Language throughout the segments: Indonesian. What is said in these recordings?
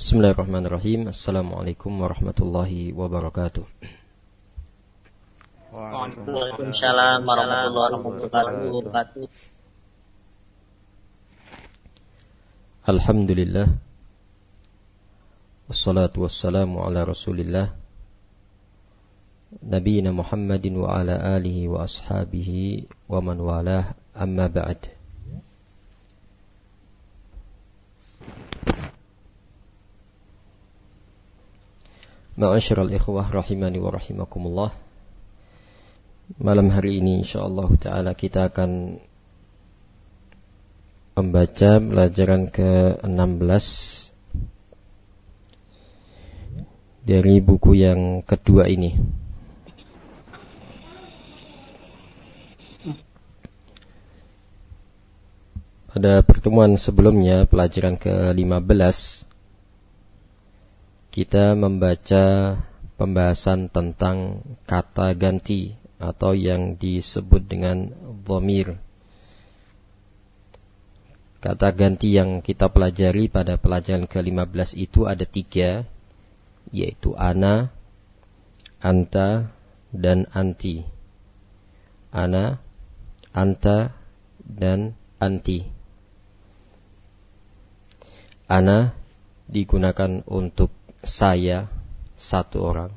Bismillahirrahmanirrahim. Assalamualaikum warahmatullahi wabarakatuh. Waalaikumsalam warahmatullahi wabarakatuh. Alhamdulillah. Wassalatu wassalamu ala Rasulillah Nabiyina Muhammadin wa ala alihi wa ashabihi wa man walah, amma ba'd. Ma'asyiral ikhwah rahimani wa rahimakumullah. Malam hari ini insyaallah taala kita akan membaca pelajaran ke-16 dari buku yang kedua ini. Pada pertemuan sebelumnya, pelajaran ke-15, kita membaca pembahasan tentang kata ganti atau yang disebut dengan dhamir. Kata ganti yang kita pelajari pada pelajaran ke-15 itu ada 3, yaitu ana, anta, dan anti. Ana, anta, dan anti. Ana digunakan untuk saya, satu orang.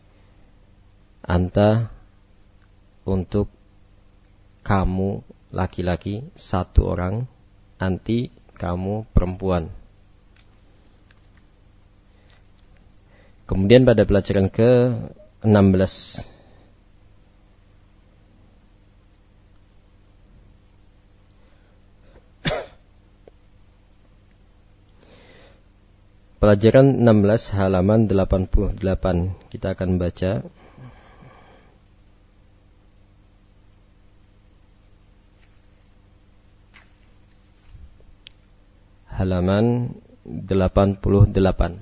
Anta untuk kamu, laki-laki, satu orang. Anti, kamu, perempuan. Kemudian pada pelajaran ke-16, pelajaran 16 halaman 88, kita akan baca. Halaman 88.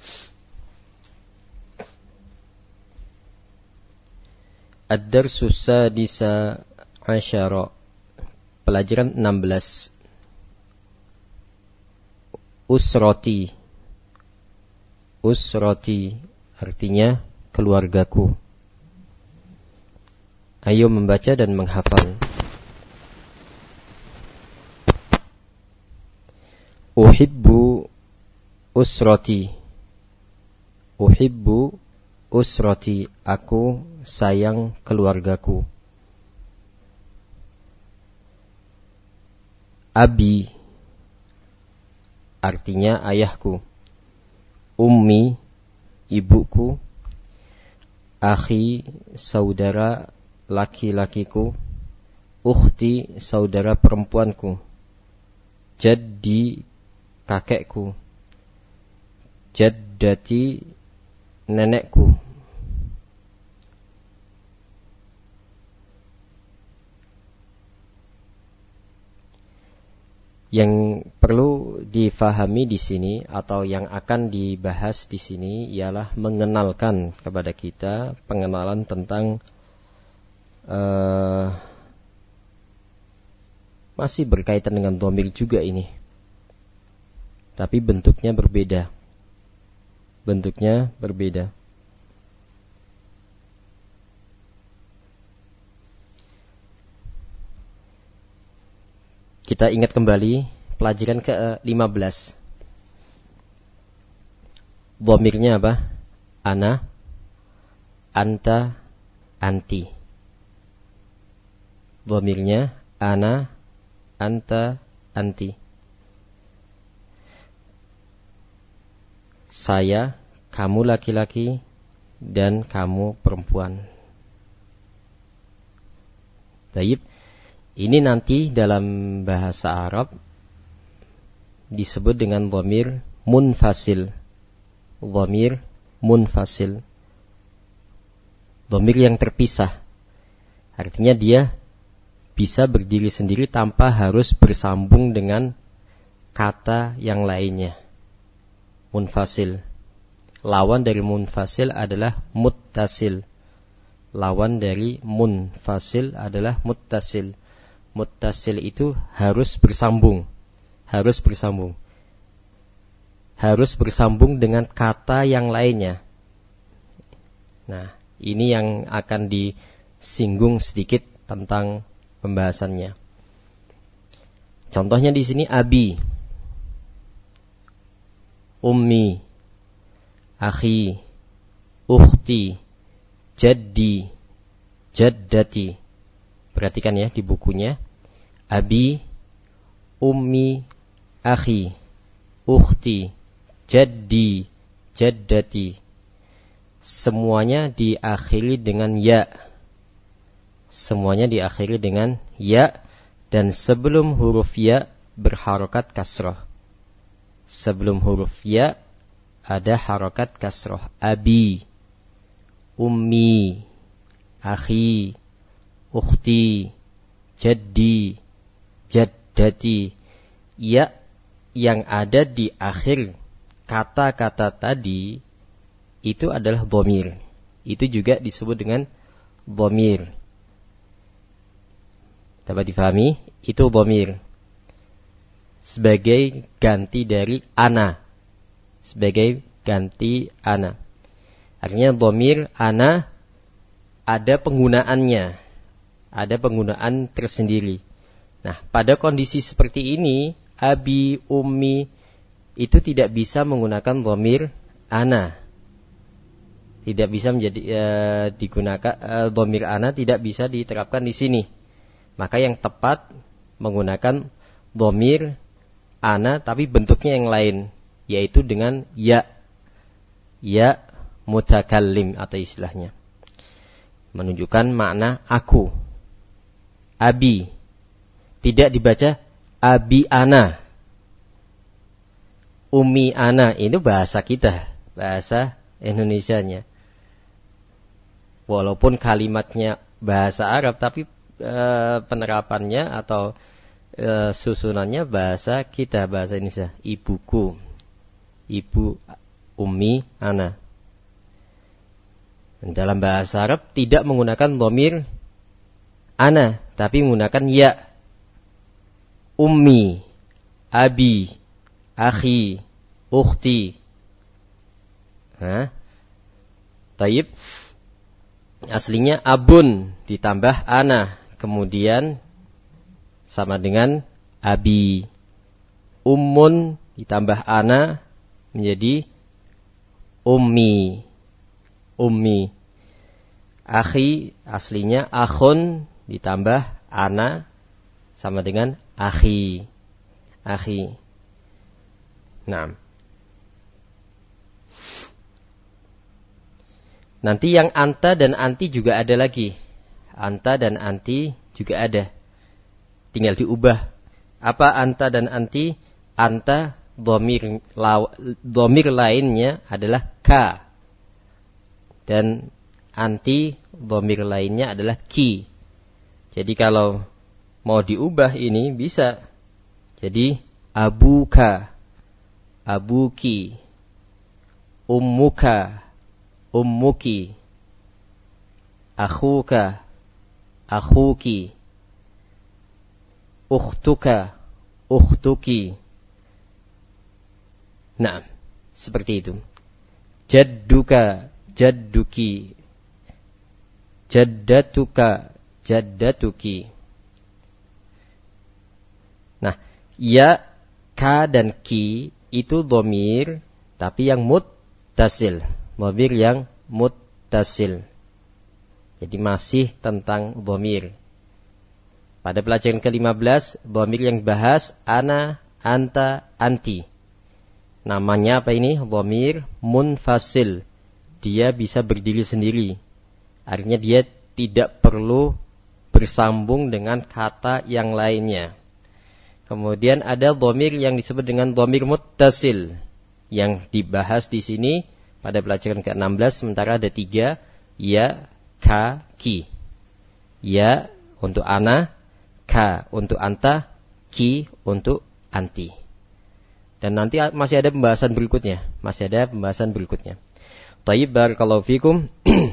Ad-darsus sadisa asyara, pelajaran 16. Usrati. Usrati artinya keluargaku. Ayo membaca dan menghafal. Uhibbu usrati. Uhibbu usrati, aku sayang keluargaku. Abi artinya ayahku. Ummi, ibuku. Akhi, saudara laki-lakiku. Ukhti, saudara perempuanku. Jaddi, kakekku. Jaddati, nenekku. Yang perlu difahami di sini atau yang akan dibahas di sini ialah mengenalkan kepada kita pengenalan tentang masih berkaitan dengan dhamir juga ini. Tapi bentuknya berbeda. Bentuknya berbeda. Kita ingat kembali pelajaran ke-15. Dhamirnya apa? Ana, anta, anti. Dhamirnya ana, anta, anti. Saya, kamu laki-laki, dan kamu perempuan. Baik. Ini nanti dalam bahasa Arab disebut dengan dhamir munfasil. Dhamir munfasil. Dhamir yang terpisah. Artinya dia bisa berdiri sendiri tanpa harus bersambung dengan kata yang lainnya. Munfasil. Lawan dari munfasil adalah muttasil. Lawan dari munfasil adalah muttasil. Muttasil itu harus bersambung. Harus bersambung. harus bersambung dengan kata yang lainnya. Nah, ini yang akan disinggung sedikit tentang pembahasannya. Contohnya di sini abi, ummi, akhi, ukhti, jaddi, jaddati. Perhatikan ya di bukunya. Abi, ummi, akhi, ukhti, jaddi, jaddati. Semuanya diakhiri dengan ya. Semuanya diakhiri dengan ya. Dan sebelum huruf ya berharokat kasroh. Sebelum huruf ya ada harokat kasroh. Abi, ummi, akhi, ukhti, jaddi, jaddati. Ya yang ada di akhir kata-kata tadi itu adalah dhamir. Itu juga disebut dengan dhamir. Dapat difahami? Itu dhamir. Sebagai ganti dari ana. Sebagai ganti ana. Artinya dhamir ana ada penggunaannya. Ada penggunaan tersendiri. Nah, pada kondisi seperti ini, abi, ummi itu tidak bisa menggunakan dhamir ana. Tidak bisa menjadi digunakan dhamir ana tidak bisa diterapkan di sini. Maka yang tepat menggunakan dhamir ana tapi bentuknya yang lain, yaitu dengan ya. Ya mutakallim atau istilahnya. Menunjukkan makna aku. Abi. Tidak dibaca abi ana. Umi ana. Ini bahasa kita. Bahasa Indonesianya. Walaupun kalimatnya bahasa Arab, tapi penerapannya atau susunannya bahasa kita, bahasa Indonesia. Ibuku, ibu, ummi, ana. Dalam bahasa Arab tidak menggunakan dhamir ana, tapi menggunakan ya. Ummi, abi, akhi, ukhti. Taib. Aslinya abun ditambah ana, kemudian sama dengan abi. Ummun ditambah ana menjadi ummi. Ummi. Akhi aslinya akhun ditambah ana sama dengan akhi. Akhi. Nah. Nanti yang anta dan anti juga ada lagi. Anta dan anti juga ada. Tinggal diubah. Apa anta dan anti? Anta dhamir lainnya adalah ka. Dan anti dhamir lainnya adalah ki. Jadi kalau mau diubah ini bisa. Jadi abuka, abuki, ummuka, ummuki, akhuka, akhuki, ukhtuka, ukhtuki. Nah, seperti itu. Jadduka, jadduki, jaddatuka, jaddatuki. Nah, ya, ka dan ki itu dhamir tapi yang muttasil. Dhamir yang muttasil. Jadi masih tentang dhamir. Pada pelajaran ke-15, dhamir yang bahas ana, anta, anti. Namanya apa ini? Dhamir munfasil. Dia bisa berdiri sendiri. Artinya dia tidak perlu bersambung dengan kata yang lainnya. Kemudian ada dhamir yang disebut dengan dhamir muttasil. Yang dibahas di sini pada pelajaran ke-16, sementara ada 3, ya, ka, ki. Ya untuk ana, ka untuk anta, ki untuk anti. Dan nanti masih ada pembahasan berikutnya. Masih ada pembahasan berikutnya. Tayyib, barakallahu fikum.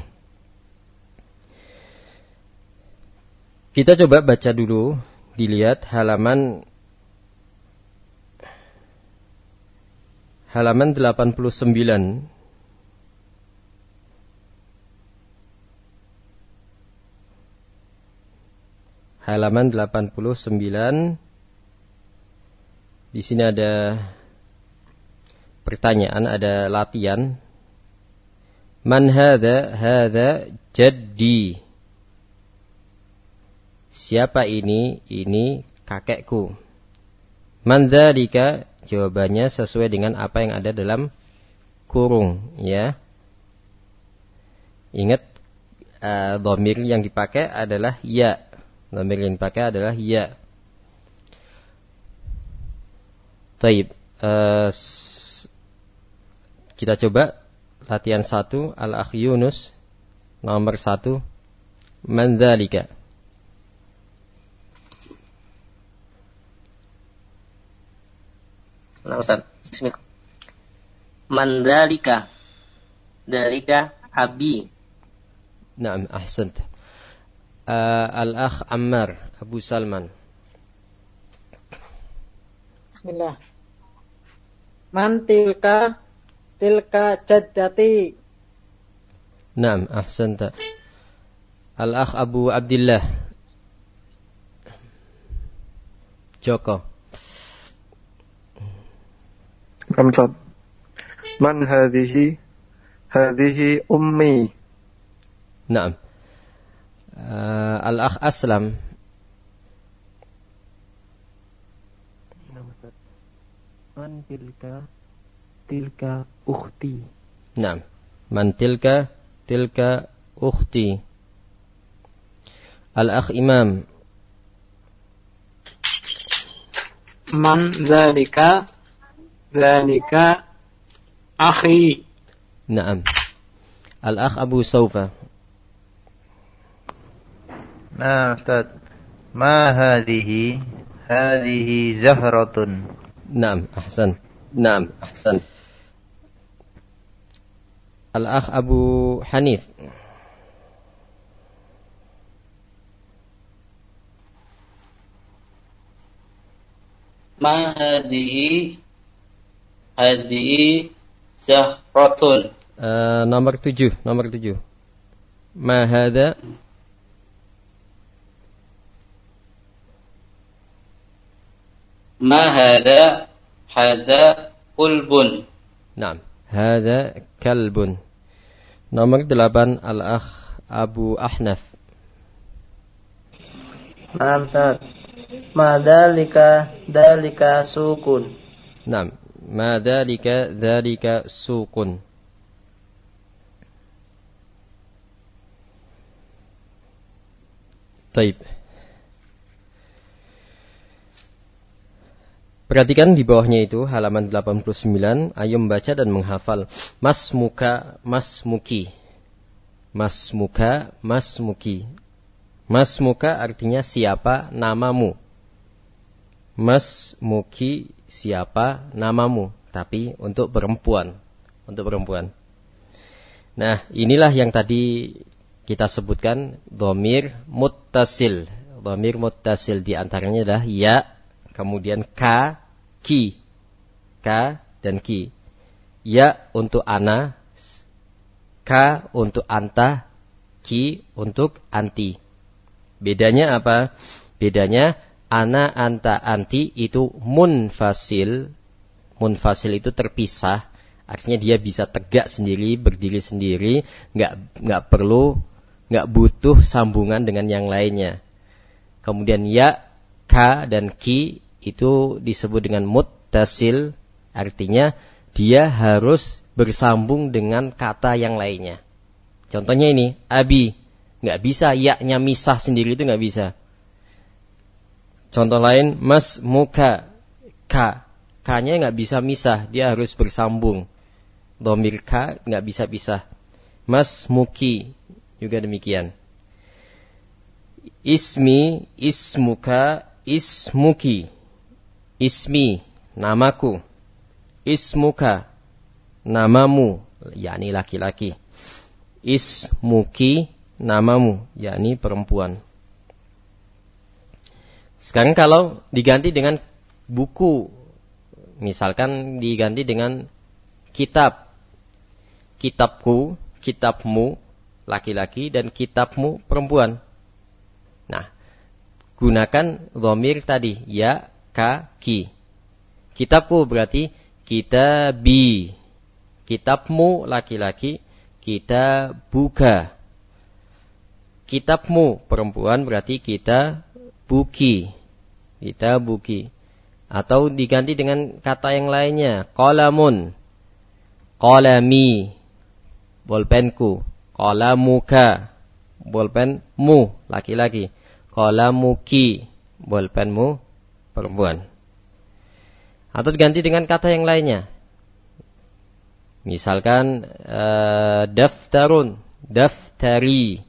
Kita coba baca dulu, dilihat halaman halaman 89. Halaman 89. Di sini ada pertanyaan, ada latihan. Man hadza? Hadza jaddi. Siapa ini? Ini kakekku. Man dzalika? Jawabannya sesuai dengan apa yang ada dalam kurung, ya. Ingat, dhamir yang dipakai adalah ya. Dhamir yang dipakai adalah ya. Taib. Kita coba latihan 1, Al-Akh Yunus, nomor 1. Man dzalika? Nah, Ustaz. Bismillah. Man dzalika? Dzalika abi. Naam, ahsant. Al-Akh Ammar, Abu Salman. Bismillah. Man tilka? Tilka jaddati. Naam, ahsanta. Al-Akh Abu Abdillah, Joko. Hamzah. Man hadhihi? Hadhihi ummi. Naam. Al-Akh Aslam. Man tilka? Tilka ukhti. Naam. Man tilka? Tilka ukhti. Al-Akh Imam. Man dzalika? Dzalika akhi. Naam. Al-Akh Abu Saufa. Nah, Ustaz. Ma hadhihi? Hadhihi zahratun. Naam, ahsan. Naam, ahsan. Al-Akh Abu Hanif. Ma hadhihi? Hadhihi zahratun. Nomor 7. Ma hadha? Ma hadha? Hadha kulbun. Naam, hadha kalbun. Nomor 8, Al-Akh Abu Ahnaf. Naam, Ustaz. Ma dzalika? Dzalika sukun. Naam, ma dzalika? Dzalika suqun. Taib. Perhatikan di bawahnya itu halaman 89. Ayo membaca dan menghafal. Masmuka, masmuki. Masmuka, masmuki. Masmuka artinya siapa namamu. Masmuki siapa namamu. Tapi untuk perempuan. Nah, inilah yang tadi kita sebutkan dhamir muttasil. Dhamir muttasil di antaranya adalah ya, kemudian ka, ki. Ka dan ki. Ya untuk ana, ka untuk anta, ki untuk anti. Bedanya apa? Bedanya ana, anta, anti itu munfasil. Munfasil itu terpisah. Artinya dia bisa tegak sendiri, berdiri sendiri, nggak butuh sambungan dengan yang lainnya. Kemudian ya, ka dan ki itu disebut dengan muttasil, artinya dia harus bersambung dengan kata yang lainnya. Contohnya ini, abi, nggak bisa ya-nya misah sendiri, itu nggak bisa. Contoh lain, mas muka, ka, ka-nya nggak bisa misah, dia harus bersambung. Dhamir ka nggak bisa pisah. Mas muki juga demikian. Ismi, ismuka, ismuki. Ismi, namaku. Ismuka, namamu, yakni laki-laki. Ismuki, namamu, yakni perempuan. Sekarang kalau diganti dengan buku, misalkan diganti dengan kitab. Kitabku, kitabmu laki-laki dan kitabmu perempuan. Nah, gunakan dhamir tadi ya, ka, ki. Kitabku berarti kitabi. Kitabmu laki-laki, kitabuka. Kitabmu perempuan berarti kitabuki. Kitabuki. Atau diganti dengan kata yang lainnya, qalamun. Qalami. Bolpenku. Qalamuka. Bolpenmu laki-laki. Qalamuki. Bolpenmu perempuan. Atau diganti dengan kata yang lainnya. Misalkan daftarun, daftari.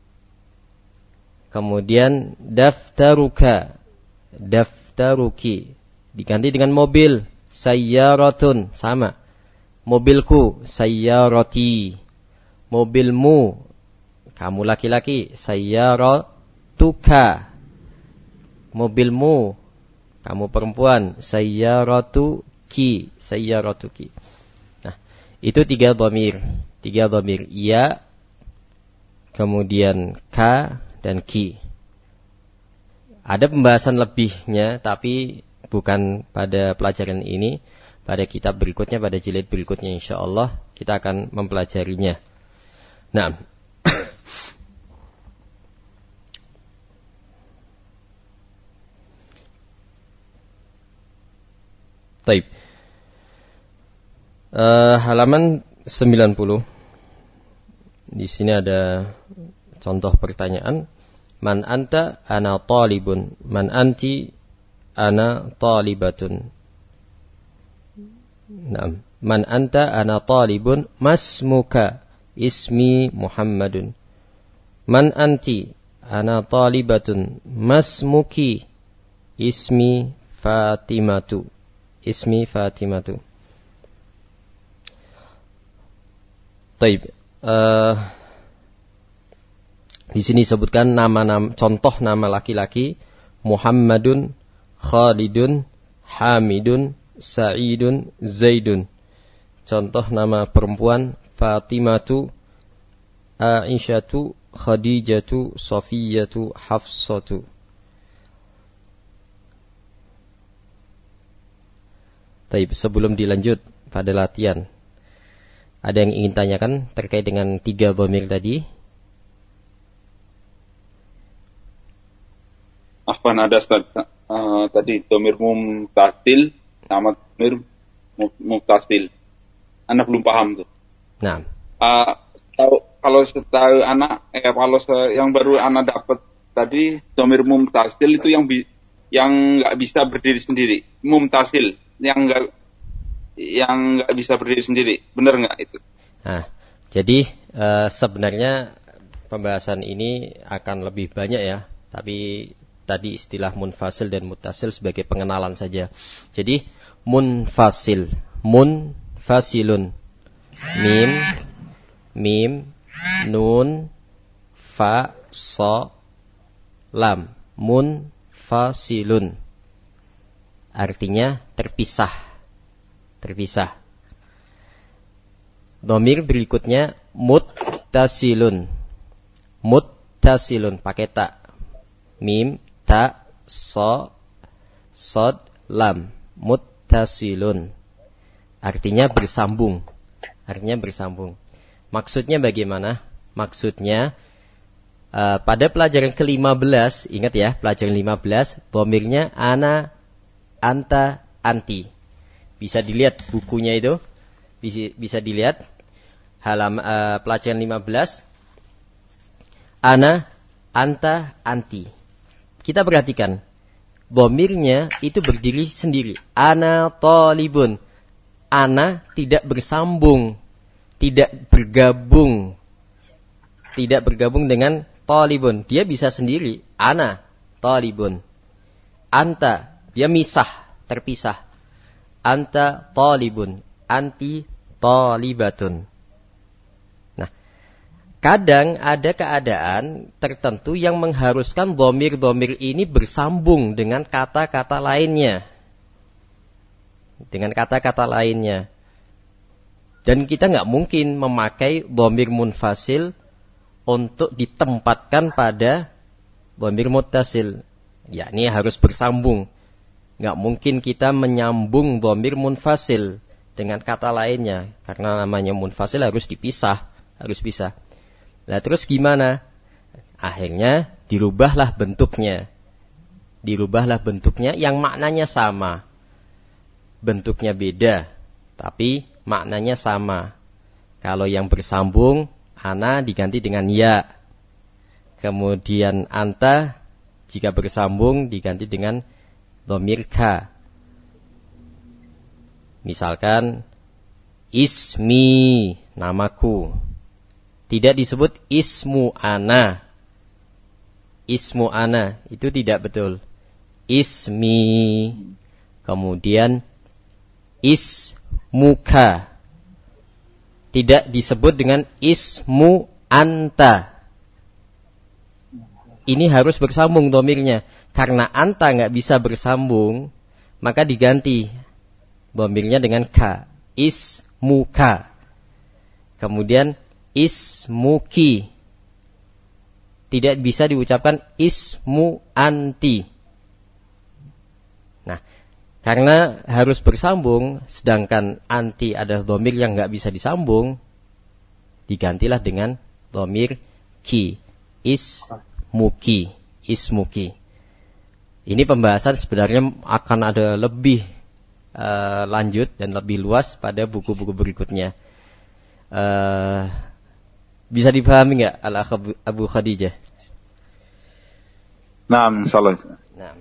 Kemudian daftaruka, daftaruki. Diganti dengan mobil, sayyaratun, sama. Mobilku, sayyarati. Mobilmu, kamu laki-laki, sayyaratuka. Mobilmu, kamu perempuan, sayyaratuki, sayyaratuki. Nah, itu tiga dhamir. Tiga dhamir, ya, kemudian ka, dan ki. Ada pembahasan lebihnya, tapi bukan pada pelajaran ini. Pada kitab berikutnya, pada jilid berikutnya insyaallah kita akan mempelajarinya. Nah, taib. Halaman 90. Di sini ada contoh pertanyaan. Man anta ana talibun. Man anti ana talibatun. Naam. Man anta ana talibun. Masmuka. Ismi Muhammadun. Man anti ana talibatun. Masmuki. Ismi Fatimatu. Ismi Fatimatu. Taib. Di sini disebutkan nama-nama, contoh nama laki-laki: Muhammadun, Khalidun, Hamidun, Sa'idun, Zaidun. Contoh nama perempuan: Fatimatu, Aisyatu, Khadijatu, Safiyatu, Hafsatu. Baik, sebelum dilanjut pada latihan, ada yang ingin tanyakan terkait dengan tiga dhamir tadi? Afwan, ada tadi dhamir mumtasil sama dhamir mutasil. Anak belum paham tuh. Nah, kalau setahu anak, yang baru anak dapat tadi dhamir mumtasil itu yang nggak bisa berdiri sendiri. Mumtasil yang nggak bisa berdiri sendiri, benar nggak itu? Nah, jadi sebenarnya pembahasan ini akan lebih banyak ya, tapi tadi istilah munfasil dan muttasil sebagai pengenalan saja. Jadi munfasil, munfasilun, mim, nun, fa, so, lam, munfasilun. Artinya terpisah. Dhamir berikutnya muttasilun. Muttasilun pakai ta. Mim, ta, so, sod, lam. Muttasilun. Artinya bersambung. Maksudnya bagaimana? Maksudnya pada pelajaran ke-15, ingat ya, pelajaran 15, dhamirnya ana, anta, anti. Bisa dilihat bukunya itu. Bisa dilihat pelajaran 15. Ana, anta, anti. Kita perhatikan. Dhamirnya itu berdiri sendiri. Ana talibun. Ana tidak bersambung. Tidak bergabung dengan talibun. Dia bisa sendiri. Ana talibun. Anta, dia terpisah. Anta talibun, anti talibatun. Nah, kadang ada keadaan tertentu yang mengharuskan dhamir-dhamir ini bersambung dengan kata-kata lainnya. Dan kita nggak mungkin memakai dhamir munfasil untuk ditempatkan pada dhamir muttasil. Yakni harus bersambung. Nggak mungkin kita menyambung dhamir munfasil dengan kata lainnya. Karena namanya munfasil harus dipisah. Harus pisah. Nah terus gimana? Akhirnya dirubahlah bentuknya. Dirubahlah bentuknya yang maknanya sama. Bentuknya beda. Tapi maknanya sama. Kalau yang bersambung, ana diganti dengan ya. Kemudian anta, jika bersambung diganti dengan dhamir ka. Misalkan, ismi, namaku. Tidak disebut ismu ana. Ismu ana, itu tidak betul. Ismi. Kemudian, ismuka. Tidak disebut dengan ismu anta. Ini harus bersambung dhamirnya. Karena anta nggak bisa bersambung, maka diganti dhamirnya dengan ka. Ismuka. Kemudian ismuki. Tidak bisa diucapkan ismu anti. Nah, karena harus bersambung, sedangkan anti adalah dhamir yang nggak bisa disambung, digantilah dengan dhamir ki. Ismuki. Ismuki. Ini pembahasan sebenarnya akan ada lebih lanjut dan lebih luas pada buku-buku berikutnya. Bisa dipahami nggak Al-Akh Abu Khadijah? Naam, insyaallah. Nah.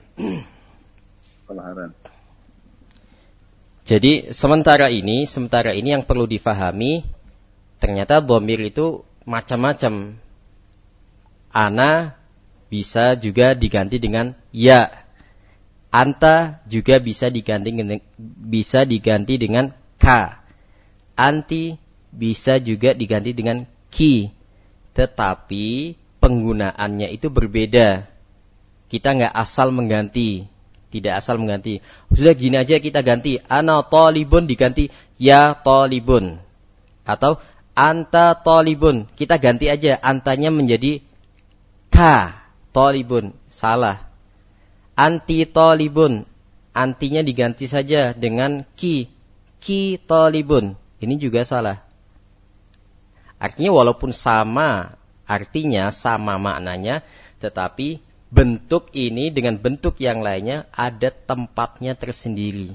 Jadi sementara ini yang perlu difahami, ternyata dhamir itu macam-macam. Ana bisa juga diganti dengan ya. Anta juga bisa diganti dengan ka. Anti bisa juga diganti dengan ki. Tetapi penggunaannya itu berbeda. Kita nggak asal mengganti. Tidak asal mengganti. Sudah gini aja kita ganti. Ana talibun diganti ya talibun. Atau anta talibun. Kita ganti aja. Antanya menjadi ka talibun. Salah. Anti talibun. Antinya diganti saja dengan ki. Ki talibun. Ini juga salah. Artinya walaupun sama. Artinya sama maknanya. Tetapi bentuk ini dengan bentuk yang lainnya ada tempatnya tersendiri.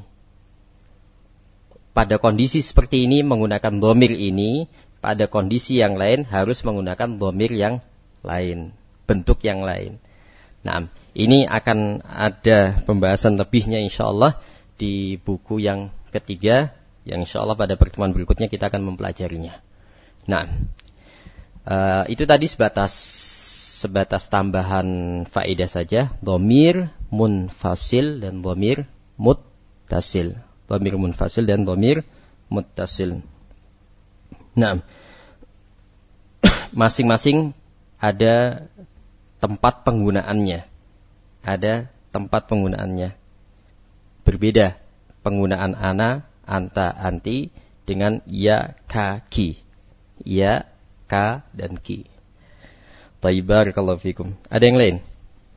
Pada kondisi seperti ini menggunakan dhamir ini, pada kondisi yang lain harus menggunakan dhamir yang lain, bentuk yang lain. Nah, ini akan ada pembahasan lebihnya insyaallah di buku yang ketiga, yang insyaallah pada pertemuan berikutnya kita akan mempelajarinya. Nah, itu tadi sebatas tambahan faedah saja. Dhamir munfasil dan dhamir muttasil. Dhamir munfasil dan dhamir muttasil. Nah, masing-masing ada tempat penggunaannya. Ada tempat penggunaannya. Berbeda penggunaan ana, anta, anti dengan ya, ka, ki. Ya, ka, dan ki. Barakallahu fikum. Ada yang lain?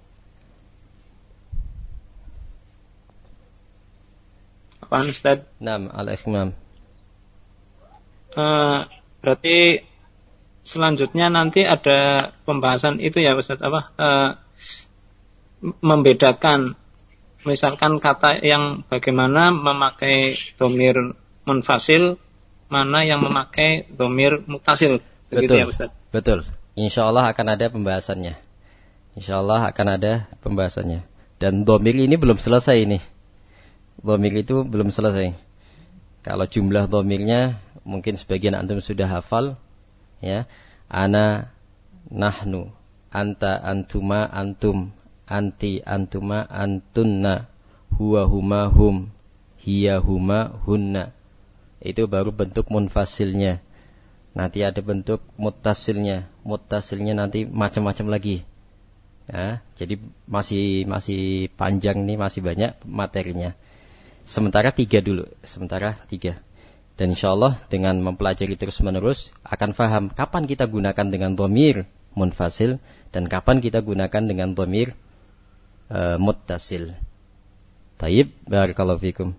Apaan Ustaz? Naam, al-ikhmam. Berarti selanjutnya nanti ada pembahasan itu ya Ustaz, membedakan misalkan kata yang bagaimana memakai dhamir munfasil, mana yang memakai dhamir muttasil. Begitu ya Ustaz? Betul. Insyaallah akan ada pembahasannya. Insyaallah akan ada pembahasannya. Dan dhamir ini belum selesai ini. Dhamir itu belum selesai. Kalau jumlah dhamirnya mungkin sebagian antum sudah hafal, ya. Ana, nahnu, anta, antuma, antum, anti, antuma, antunna, huwa, huma, hum, hiya, huma, hunna. Itu baru bentuk munfasilnya. Nanti ada bentuk muttasilnya. Muttasilnya nanti macam-macam lagi. Ya, jadi masih panjang nih, masih banyak materinya. Sementara 3 dulu. Dan insyaallah dengan mempelajari terus-menerus akan faham kapan kita gunakan dengan dhamir munfasil dan kapan kita gunakan dengan dhamir muttasil. Taib, barakallahu fikum.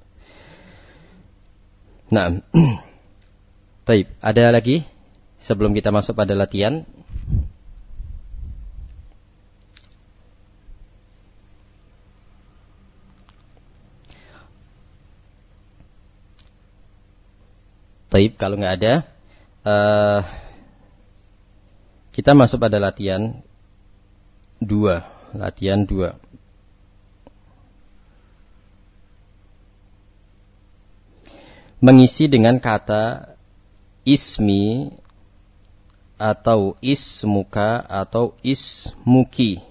Nah, taib. Ada lagi sebelum kita masuk pada latihan? Taib, kalau nggak ada, kita masuk pada latihan 2. Latihan 2. Mengisi dengan kata ismi atau ismuka atau ismuki.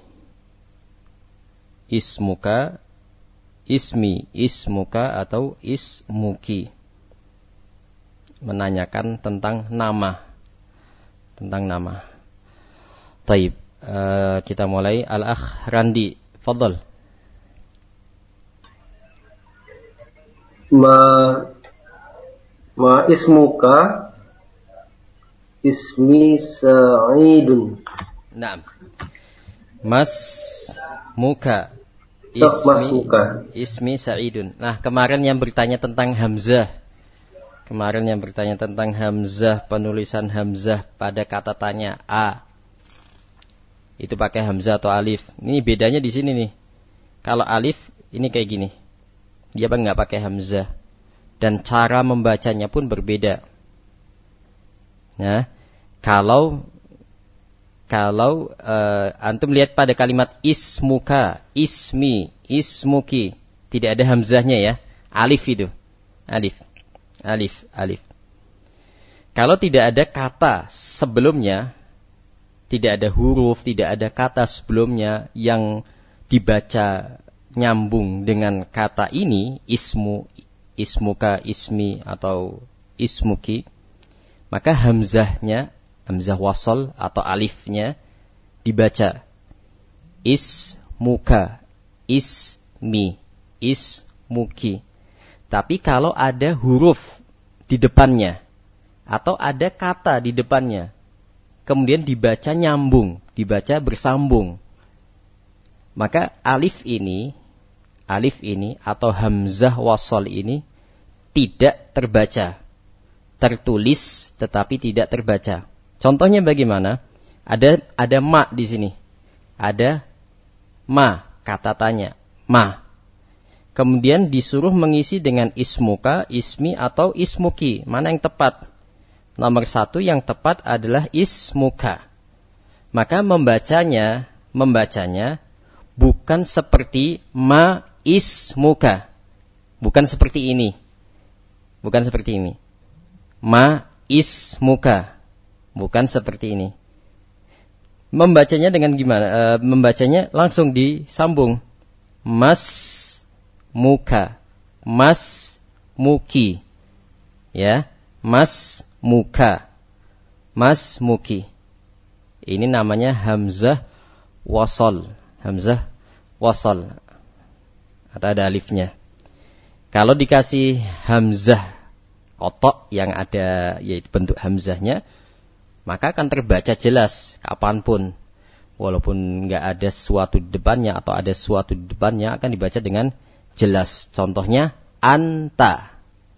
Ismuka, ismi, ismuka atau ismuki. Menanyakan tentang nama. Tentang nama. Taib. Kita mulai. Al-Akh Randi. Fadal. Ma ismuka. Ismi Sa'idun. Naam. Mas muka. Ismi Sa'idun. Nah, kemarin yang bertanya tentang Hamzah. Kemarin yang bertanya tentang Hamzah, penulisan Hamzah pada kata tanya A. Itu pakai Hamzah atau alif. Ini bedanya di sini nih. Kalau alif, ini kayak gini. Dia nggak pakai Hamzah. Dan cara membacanya pun berbeda. Nah, kalau antum lihat pada kalimat ismuka, ismi, ismuki, tidak ada Hamzahnya ya. Alif itu. Alif. Kalau tidak ada kata sebelumnya, tidak ada huruf, tidak ada kata sebelumnya yang dibaca nyambung dengan kata ini, ismu, ismuka, ismi atau ismuki, maka hamzahnya, hamzah wasal atau alifnya dibaca ismuka, ismi, ismuki. Tapi kalau ada huruf di depannya atau ada kata di depannya, kemudian dibaca nyambung, dibaca bersambung, maka alif ini atau hamzah wasal ini tidak terbaca, tertulis tetapi tidak terbaca. Contohnya bagaimana? Ada ma di sini, ada ma, kata tanya, ma. Kemudian disuruh mengisi dengan ismuka, ismi atau ismuki. Mana yang tepat? Nomor 1 yang tepat adalah ismuka. Maka membacanya bukan seperti ma ismuka. Bukan seperti ini. Ma ismuka. Bukan seperti ini. Membacanya dengan gimana? Membacanya langsung disambung. Mas muka, mas muki, ya, mas muka, mas muki. Ini namanya hamzah wasal, hamzah wasal. Atau ada alifnya. Kalau dikasih hamzah kotok yang ada yaitu bentuk hamzahnya, maka akan terbaca jelas kapanpun. Walaupun nggak ada sesuatu di depannya atau ada sesuatu di depannya akan dibaca dengan jelas. Contohnya anta,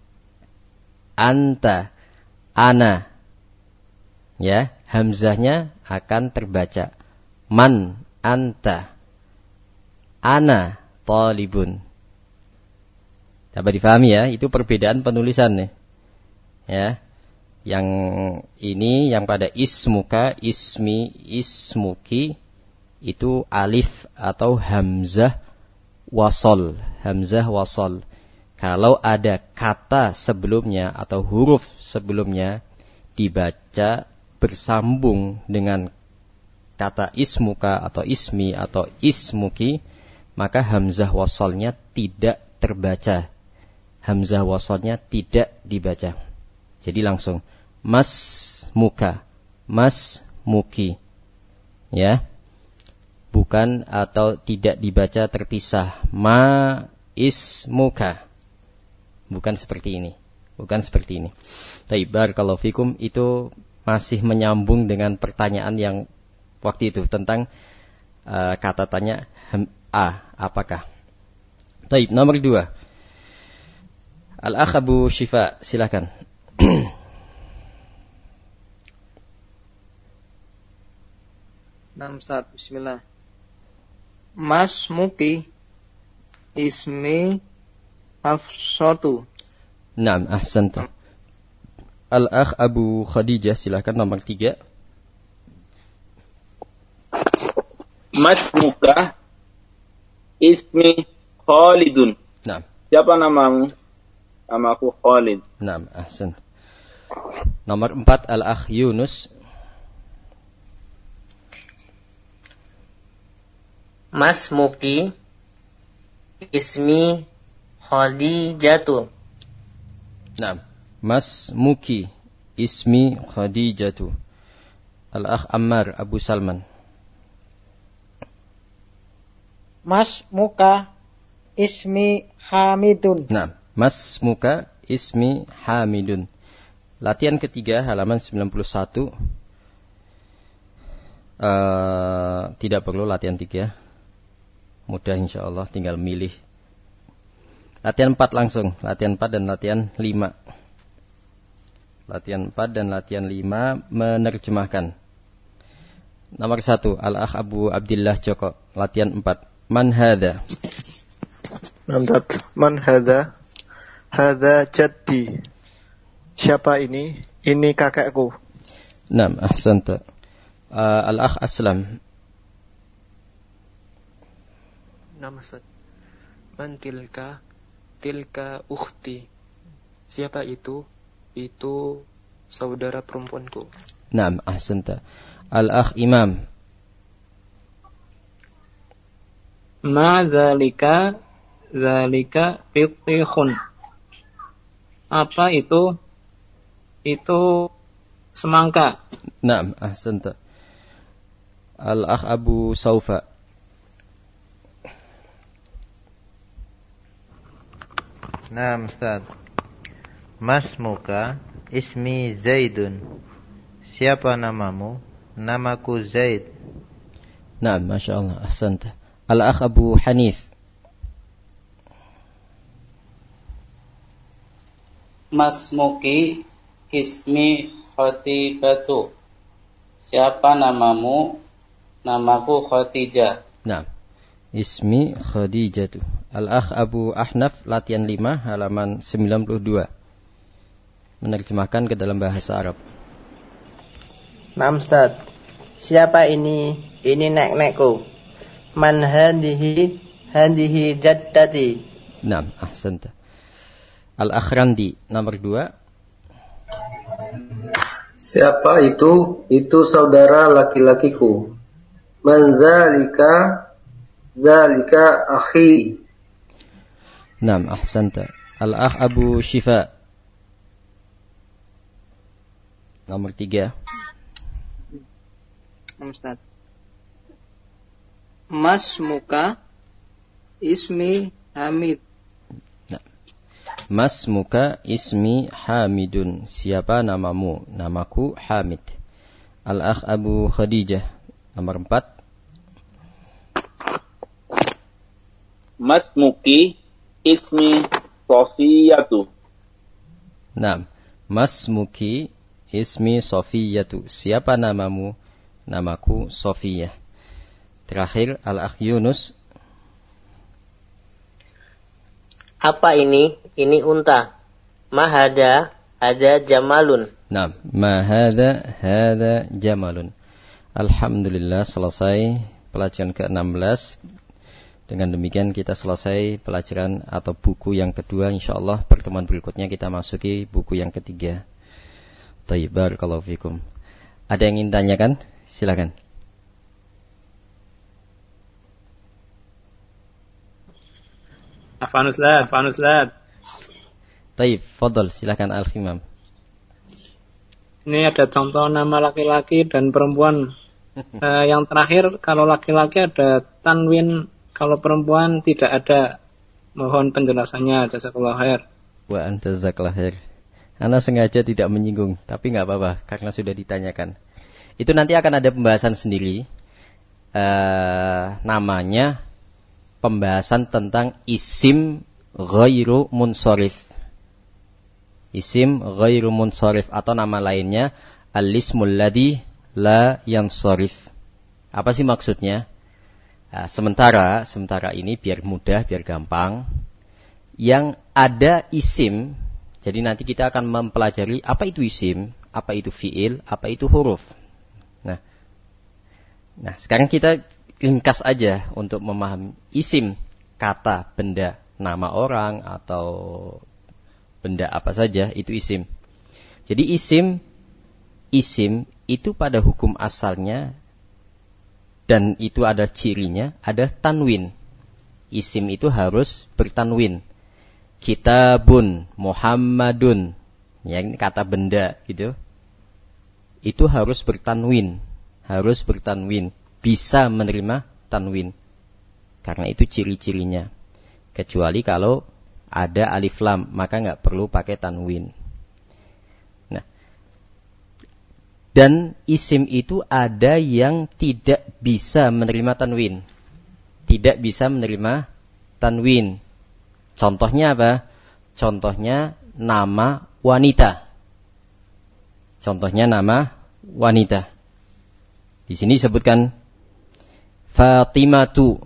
ana, ya, hamzahnya akan terbaca. Man anta, ana talibun. Dapat difahami ya? Itu perbedaan penulisan nih. Ya, yang ini yang pada ismuka, ismi, ismuki itu alif atau hamzah wasol, hamzah wasol. Kalau ada kata sebelumnya atau huruf sebelumnya dibaca bersambung dengan kata ismuka atau ismi atau ismuki, maka hamzah wasolnya tidak terbaca. Hamzah wasolnya tidak dibaca. Jadi langsung mas muka, mas muki, ya. Bukan atau tidak dibaca terpisah. Ma ismuka. Bukan seperti ini. Bukan seperti ini. Taib, barakallahu fikum, itu masih menyambung dengan pertanyaan yang waktu itu tentang kata tanya apakah. Taib, nomor 2. Al-akh Abu Syifa, silakan. Nam Ustaz, bismillah. Mas Muki ismi Hafsatu. Naam, ahsanta. Al-akh Abu Khadijah, silakan nomor 3. Mas Muka ismi Khalidun. Naam. Siapa namamu? Namaku Khalid. Naam, ahsan. Nomor 4, Al-akh Yunus. Mas Muki ismi Khadijatu. Naam. Mas Muki ismi Khadijatu. Al-akh Ammar Abu Salman. Mas Muka ismi Hamidun. Naam. Mas Muka ismi Hamidun. Latihan ketiga halaman 91. Tidak perlu latihan 3. Mudah insyaallah, tinggal milih. Latihan 4 langsung. Latihan 4 dan latihan 5. Latihan 4 dan latihan 5 menerjemahkan. Nomor 1, Al-akh Abu Abdillah Joko. Latihan 4. Man hadha? Man hadha? Hadha jaddi. Siapa ini? Ini kakekku. Naam, ahsanta. Al-akh Aslam. Nama Ustaz. Man tilka? Tilka ukhti. Siapa itu? Itu saudara perempuanku. Naam, ahsanta. Al-akh Imam. Ma dzalika fitihun. Apa itu? Itu semangka. Naam, ahsanta. Al-akh Abu Saufa. Naam Ustaz. Mas Muka ismi Zaidun. Siapa namamu? Namaku Zaid. Naam, masyaallah, ahsanta. Al-akh Abu Hanif. Mas Muki ismi Khotibatu. Siapa namamu? Namaku Khotijah. Naam. Ismi Khadijatu. Al-akh Abu Ahnaf, latihan 5 halaman 92. Menerjemahkan ke dalam bahasa Arab. Naam Ustaz. Siapa ini? Ini nek-nekku. Man hadihi jaddati. Naam, ahsanta. Al-akh Randi, nomor 2. Siapa itu? Itu saudara laki-lakiku. Man zalika? Zalika akhi. Naam, ahsanta. Al-akh Abu Syifa, nomor 3. Ustaz. Mas Muka ismi Hamid. Nah. Mas Muka ismi Hamidun. Siapa namamu? Namaku Hamid. Al-akh Abu Khadijah, nomor 4. Mas Muki ismi Sofiyatu. Naam. Mas Muki ismi Sofiyatu. Siapa namamu? Namaku Sofiyah. Terakhir, Al-akh Yunus. Apa ini? Ini unta. Mahada, ada jamalun. Naam. Ma hadha jamalun. Alhamdulillah, selesai pelajaran ke-16. Dengan demikian kita selesai pelajaran atau buku yang kedua. InsyaAllah pertemuan berikutnya kita masuki buku yang ketiga. Thayyib, barakallahu fikum. Ada yang ingin tanyakan? Silakan. Afan Ustaz. Thayyib, fadhal, silakan Al-Khimam. Ini ada contoh nama laki-laki dan perempuan. Yang terakhir, kalau laki-laki ada tanwin, kalau perempuan tidak ada. Mohon penjelasannya, jazakallahu khair. Wa anta jazakallahu khair. Ana sengaja tidak menyinggung, tapi nggak apa-apa karena sudah ditanyakan. Itu nanti akan ada pembahasan sendiri. Namanya pembahasan tentang isim ghairu munsharif. Isim ghairu munsharif atau nama lainnya al-ismul ladzi la yansharif. Apa sih maksudnya? Sementara ini biar mudah, biar gampang. Yang ada isim, jadi nanti kita akan mempelajari apa itu isim, apa itu fiil, apa itu huruf. Nah, sekarang kita ringkas aja untuk memahami isim, kata, benda, nama orang atau benda apa saja itu isim. Jadi isim itu pada hukum asalnya dan itu ada cirinya, ada tanwin. Isim itu harus bertanwin. Kitabun, Muhammadun, ya ini kata benda gitu. Itu harus bertanwin. Bisa menerima tanwin. Karena itu ciri-cirinya. Kecuali kalau ada alif lam, maka nggak perlu pakai tanwin. Nah, dan isim itu ada yang tidak bisa menerima tanwin. Tidak bisa menerima tanwin. Contohnya apa? Contohnya nama wanita. Di sini disebutkan Fatimatu,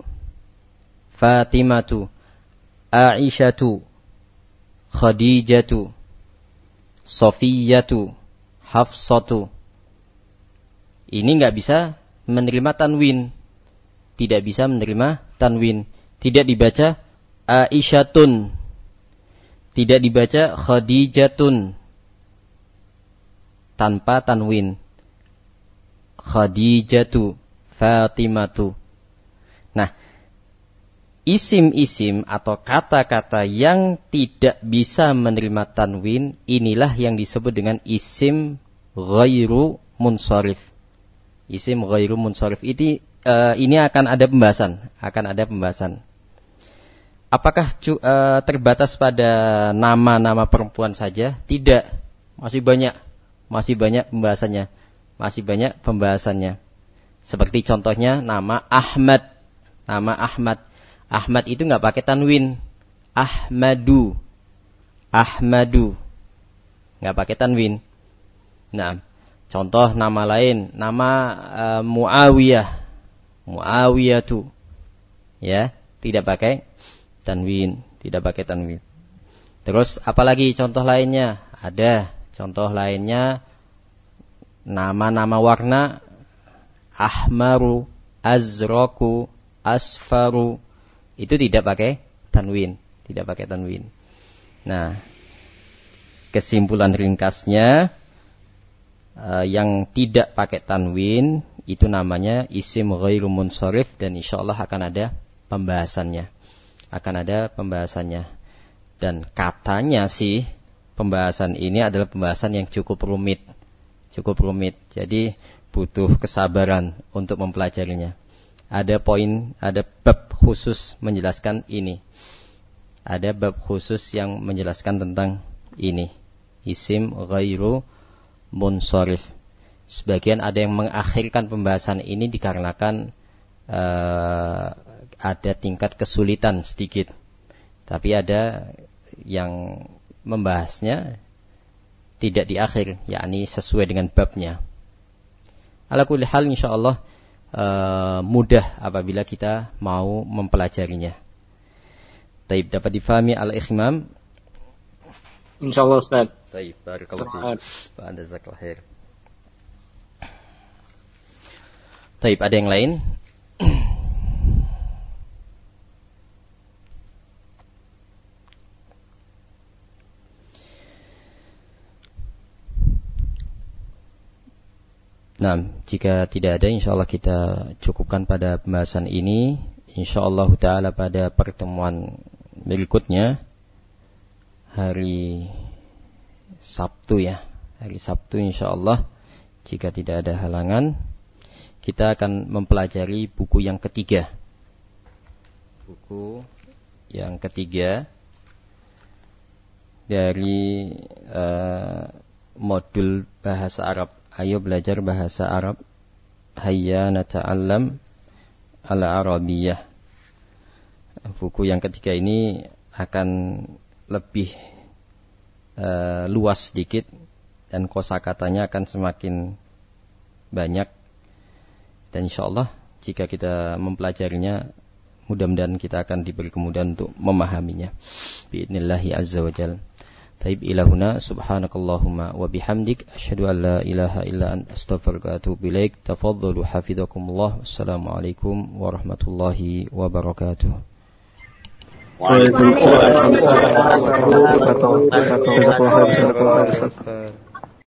Aisyatu, Khadijatu, Sofiyatu, Hafsatu. Ini nggak bisa menerima tanwin. Tidak bisa menerima tanwin. Tidak dibaca Aisyatun. Tidak dibaca Khadijatun. Tanpa tanwin. Khadijatu, Fatimatu. Nah, isim-isim atau kata-kata yang tidak bisa menerima tanwin, inilah yang disebut dengan isim ghairu munsharif. Isim ghairu munsharif ini akan ada pembahasan. Apakah terbatas pada nama-nama perempuan saja? Tidak. Masih banyak pembahasannya. Seperti contohnya nama Ahmad. Ahmad itu nggak pakai tanwin. Ahmadu, nggak pakai tanwin. Nah, contoh nama lain, nama Muawiyatu, ya, tidak pakai tanwin. Terus apalagi contoh lainnya? Ada contoh lainnya. Nama-nama warna ahmaru, azraku, asfaru itu tidak pakai tanwin. Nah, kesimpulan ringkasnya yang tidak pakai tanwin itu namanya isim ghairu munsharif dan insyaallah akan ada pembahasannya. Dan katanya sih pembahasan ini adalah pembahasan yang cukup rumit. Jadi butuh kesabaran untuk mempelajarinya. Ada bab khusus menjelaskan ini. Ada bab khusus yang menjelaskan tentang ini. Isim ghairu munsharif. Sebagian ada yang mengakhirkan pembahasan ini dikarenakan ada tingkat kesulitan sedikit. Tapi ada yang membahasnya tidak di akhir, yakni sesuai dengan babnya. Ala kulli hal insyaallah mudah apabila kita mau mempelajarinya. Taib dapat difahami al-ikhmam? Insyaallah Ustaz. Taib, barakallahu fiik. Wa jazakallahu khair. Taib, ada yang lain? Nah, jika tidak ada, insyaallah kita cukupkan pada pembahasan ini. Insyaallah ta'ala pada pertemuan berikutnya hari Sabtu ya. Hari Sabtu insyaallah, jika tidak ada halangan, kita akan mempelajari buku yang ketiga. dari modul bahasa Arab. Ayo belajar bahasa Arab. Hayya nata'allam al-Arabiyyah. Buku yang ketiga ini akan lebih luas sedikit dan kosakatanya akan semakin banyak. Dan insyaallah jika kita mempelajarinya, mudah-mudahan kita akan diberi kemudahan untuk memahaminya. Bi'idnillahi azza wa jalla. Taib ilahuna subhanakallahumma wa bihamdik asyhadu an la ilaha illa anta astaghfiruka wa atubu ilaik. Tafadhalu hafizakumullah. Wassalamualaikum warahmatullahi wabarakatuh. Waalaikumsalam warahmatullahi wabarakatuh.